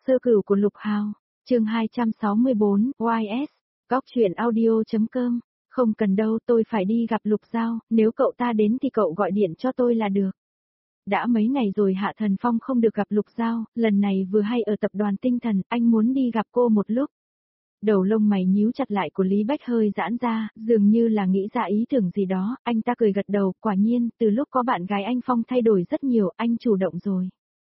Sơ cửu của Lục Hào, chương 264, YS, góc truyện audio.com, không cần đâu tôi phải đi gặp Lục Giao, nếu cậu ta đến thì cậu gọi điện cho tôi là được. Đã mấy ngày rồi Hạ Thần Phong không được gặp Lục Giao, lần này vừa hay ở tập đoàn tinh thần, anh muốn đi gặp cô một lúc. Đầu lông mày nhíu chặt lại của Lý Bách hơi giãn ra, dường như là nghĩ ra ý tưởng gì đó, anh ta cười gật đầu, quả nhiên, từ lúc có bạn gái anh Phong thay đổi rất nhiều, anh chủ động rồi.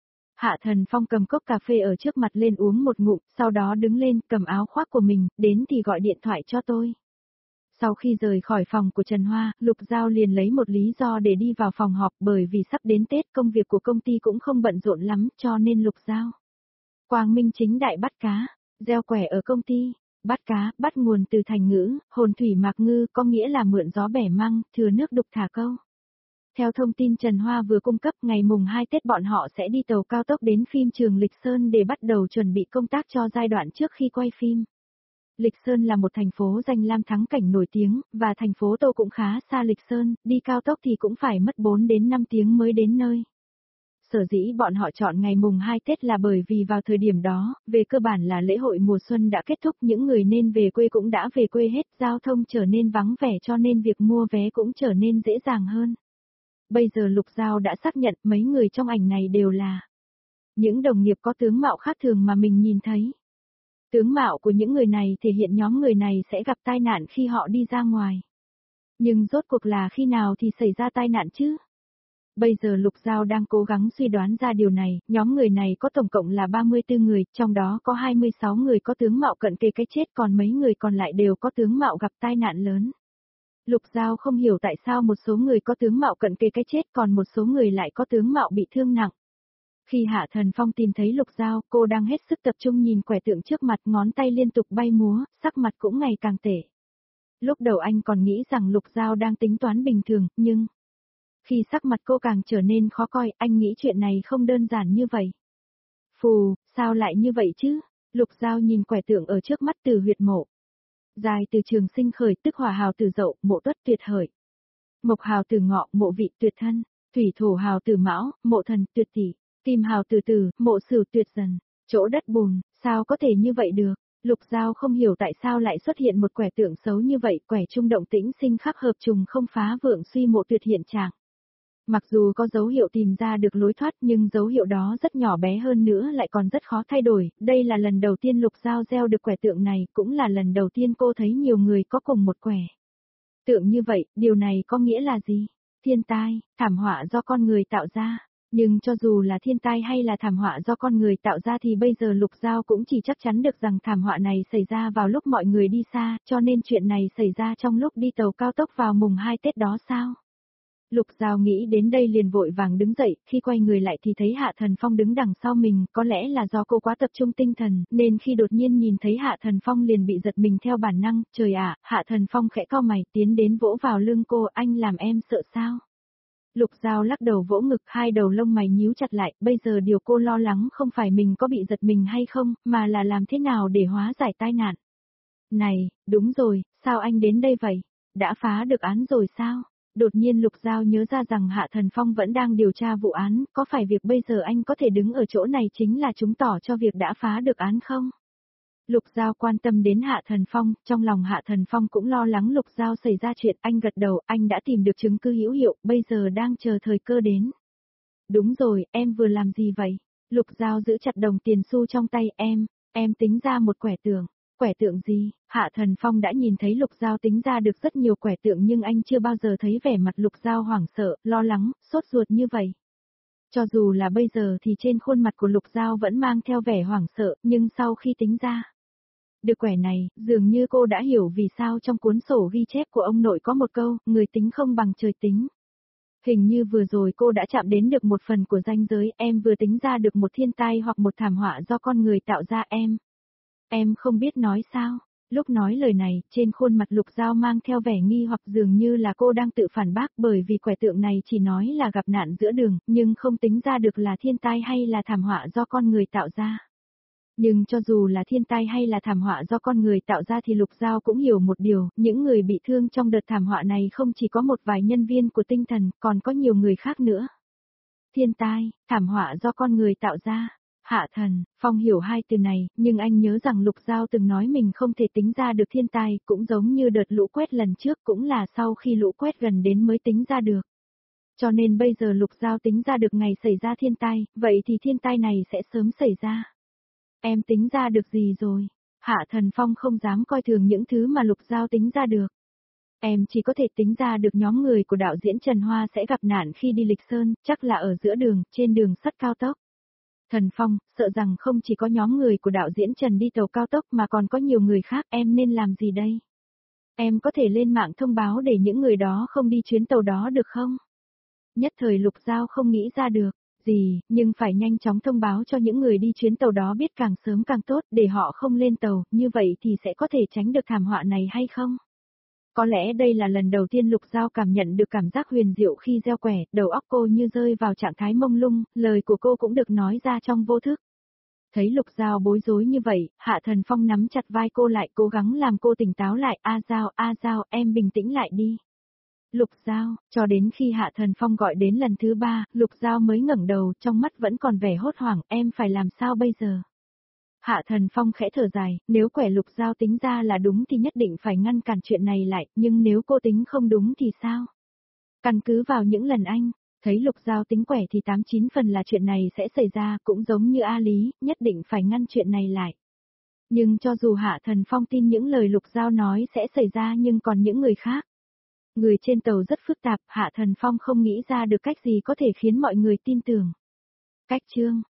Hạ Thần Phong cầm cốc cà phê ở trước mặt lên uống một ngụm, sau đó đứng lên, cầm áo khoác của mình, đến thì gọi điện thoại cho tôi. Sau khi rời khỏi phòng của Trần Hoa, Lục Giao liền lấy một lý do để đi vào phòng họp bởi vì sắp đến Tết công việc của công ty cũng không bận rộn lắm cho nên Lục Giao quang minh chính đại bắt cá, gieo quẻ ở công ty. Bắt cá, bắt nguồn từ thành ngữ, hồn thủy mạc ngư có nghĩa là mượn gió bẻ măng, thừa nước đục thả câu. Theo thông tin Trần Hoa vừa cung cấp ngày mùng 2 Tết bọn họ sẽ đi tàu cao tốc đến phim trường Lịch Sơn để bắt đầu chuẩn bị công tác cho giai đoạn trước khi quay phim. Lịch Sơn là một thành phố danh lam thắng cảnh nổi tiếng, và thành phố Tô cũng khá xa Lịch Sơn, đi cao tốc thì cũng phải mất 4 đến 5 tiếng mới đến nơi. Sở dĩ bọn họ chọn ngày mùng 2 Tết là bởi vì vào thời điểm đó, về cơ bản là lễ hội mùa xuân đã kết thúc, những người nên về quê cũng đã về quê hết, giao thông trở nên vắng vẻ cho nên việc mua vé cũng trở nên dễ dàng hơn. Bây giờ Lục Giao đã xác nhận mấy người trong ảnh này đều là những đồng nghiệp có tướng mạo khác thường mà mình nhìn thấy. Tướng mạo của những người này thể hiện nhóm người này sẽ gặp tai nạn khi họ đi ra ngoài. Nhưng rốt cuộc là khi nào thì xảy ra tai nạn chứ? Bây giờ Lục Giao đang cố gắng suy đoán ra điều này, nhóm người này có tổng cộng là 34 người, trong đó có 26 người có tướng mạo cận kề cái chết còn mấy người còn lại đều có tướng mạo gặp tai nạn lớn. Lục Giao không hiểu tại sao một số người có tướng mạo cận kề cái chết còn một số người lại có tướng mạo bị thương nặng. Khi Hạ Thần Phong tìm thấy Lục Giao, cô đang hết sức tập trung nhìn quẻ tượng trước mặt, ngón tay liên tục bay múa, sắc mặt cũng ngày càng tệ. Lúc đầu anh còn nghĩ rằng Lục Giao đang tính toán bình thường, nhưng khi sắc mặt cô càng trở nên khó coi, anh nghĩ chuyện này không đơn giản như vậy. Phù, sao lại như vậy chứ? Lục Giao nhìn quẻ tượng ở trước mắt từ huyệt mộ. Dài từ trường sinh khởi, tức hỏa hào từ dậu, mộ tuất tuyệt hởi. Mộc hào từ ngọ, mộ vị tuyệt thân. Thủy thổ hào từ mão, mộ thần tuyệt tỷ. Kim hào từ tử, mộ sửu tuyệt dần. Chỗ đất bùn, sao có thể như vậy được? Lục Giao không hiểu tại sao lại xuất hiện một quẻ tượng xấu như vậy, quẻ trung động tĩnh sinh khắc hợp trùng không phá vượng suy mộ tuyệt hiện trạng. Mặc dù có dấu hiệu tìm ra được lối thoát nhưng dấu hiệu đó rất nhỏ bé hơn nữa lại còn rất khó thay đổi, đây là lần đầu tiên Lục Giao gieo được quẻ tượng này, cũng là lần đầu tiên cô thấy nhiều người có cùng một quẻ tượng như vậy, điều này có nghĩa là gì? Thiên tai, thảm họa do con người tạo ra. Nhưng cho dù là thiên tai hay là thảm họa do con người tạo ra thì bây giờ Lục Giao cũng chỉ chắc chắn được rằng thảm họa này xảy ra vào lúc mọi người đi xa, cho nên chuyện này xảy ra trong lúc đi tàu cao tốc vào mùng 2 Tết đó sao? Lục Giao nghĩ đến đây liền vội vàng đứng dậy, khi quay người lại thì thấy Hạ Thần Phong đứng đằng sau mình, có lẽ là do cô quá tập trung tinh thần, nên khi đột nhiên nhìn thấy Hạ Thần Phong liền bị giật mình theo bản năng, trời ạ, Hạ Thần Phong khẽ cau mày, tiến đến vỗ vào lưng cô, anh làm em sợ sao? Lục Giao lắc đầu vỗ ngực, hai đầu lông mày nhíu chặt lại, bây giờ điều cô lo lắng không phải mình có bị giật mình hay không, mà là làm thế nào để hóa giải tai nạn. Này, đúng rồi, sao anh đến đây vậy? Đã phá được án rồi sao? Đột nhiên Lục Giao nhớ ra rằng Hạ Thần Phong vẫn đang điều tra vụ án, có phải việc bây giờ anh có thể đứng ở chỗ này chính là chứng tỏ cho việc đã phá được án không? Lục Giao quan tâm đến Hạ Thần Phong, trong lòng Hạ Thần Phong cũng lo lắng Lục Giao xảy ra chuyện, anh gật đầu, anh đã tìm được chứng cứ hữu hiệu, bây giờ đang chờ thời cơ đến. Đúng rồi, em vừa làm gì vậy? Lục Giao giữ chặt đồng tiền xu trong tay, em tính ra một quẻ tượng. Quẻ tượng gì? Hạ Thần Phong đã nhìn thấy Lục Giao tính ra được rất nhiều quẻ tượng nhưng anh chưa bao giờ thấy vẻ mặt Lục Giao hoảng sợ, lo lắng, sốt ruột như vậy. Cho dù là bây giờ thì trên khuôn mặt của Lục Giao vẫn mang theo vẻ hoảng sợ, nhưng sau khi tính ra được quẻ này, dường như cô đã hiểu vì sao trong cuốn sổ ghi chép của ông nội có một câu, người tính không bằng trời tính. Hình như vừa rồi cô đã chạm đến được một phần của ranh giới, em vừa tính ra được một thiên tai hoặc một thảm họa do con người tạo ra em. Em không biết nói sao. Lúc nói lời này, trên khuôn mặt Lục Giao mang theo vẻ nghi hoặc dường như là cô đang tự phản bác bởi vì quẻ tượng này chỉ nói là gặp nạn giữa đường, nhưng không tính ra được là thiên tai hay là thảm họa do con người tạo ra. Nhưng cho dù là thiên tai hay là thảm họa do con người tạo ra thì Lục Giao cũng hiểu một điều, những người bị thương trong đợt thảm họa này không chỉ có một vài nhân viên của tinh thần, còn có nhiều người khác nữa. Thiên tai, thảm họa do con người tạo ra. Hạ Thần Phong hiểu hai từ này, nhưng anh nhớ rằng Lục Giao từng nói mình không thể tính ra được thiên tai, cũng giống như đợt lũ quét lần trước cũng là sau khi lũ quét gần đến mới tính ra được. Cho nên bây giờ Lục Giao tính ra được ngày xảy ra thiên tai, vậy thì thiên tai này sẽ sớm xảy ra. Em tính ra được gì rồi? Hạ Thần Phong không dám coi thường những thứ mà Lục Giao tính ra được. Em chỉ có thể tính ra được nhóm người của đạo diễn Trần Hoa sẽ gặp nạn khi đi Lịch Sơn, chắc là ở giữa đường, trên đường sắt cao tốc. Thần Phong, sợ rằng không chỉ có nhóm người của đạo diễn Trần đi tàu cao tốc mà còn có nhiều người khác, em nên làm gì đây? Em có thể lên mạng thông báo để những người đó không đi chuyến tàu đó được không? Nhất thời Lục Giao không nghĩ ra được gì, nhưng phải nhanh chóng thông báo cho những người đi chuyến tàu đó biết càng sớm càng tốt để họ không lên tàu, như vậy thì sẽ có thể tránh được thảm họa này hay không? Có lẽ đây là lần đầu tiên Lục Giao cảm nhận được cảm giác huyền diệu khi gieo quẻ, đầu óc cô như rơi vào trạng thái mông lung, lời của cô cũng được nói ra trong vô thức. Thấy Lục Giao bối rối như vậy, Hạ Thần Phong nắm chặt vai cô lại cố gắng làm cô tỉnh táo lại, A Giao, em bình tĩnh lại đi. Lục Giao, cho đến khi Hạ Thần Phong gọi đến lần thứ 3, Lục Giao mới ngẩng đầu, trong mắt vẫn còn vẻ hốt hoảng, em phải làm sao bây giờ? Hạ Thần Phong khẽ thở dài, nếu quẻ Lục Giao tính ra là đúng thì nhất định phải ngăn cản chuyện này lại, nhưng nếu cô tính không đúng thì sao? Căn cứ vào những lần anh thấy Lục Giao tính quẻ thì 89 phần là chuyện này sẽ xảy ra, cũng giống như A Lý, nhất định phải ngăn chuyện này lại. Nhưng cho dù Hạ Thần Phong tin những lời Lục Giao nói sẽ xảy ra nhưng còn những người khác. Người trên tàu rất phức tạp, Hạ Thần Phong không nghĩ ra được cách gì có thể khiến mọi người tin tưởng. Cách chương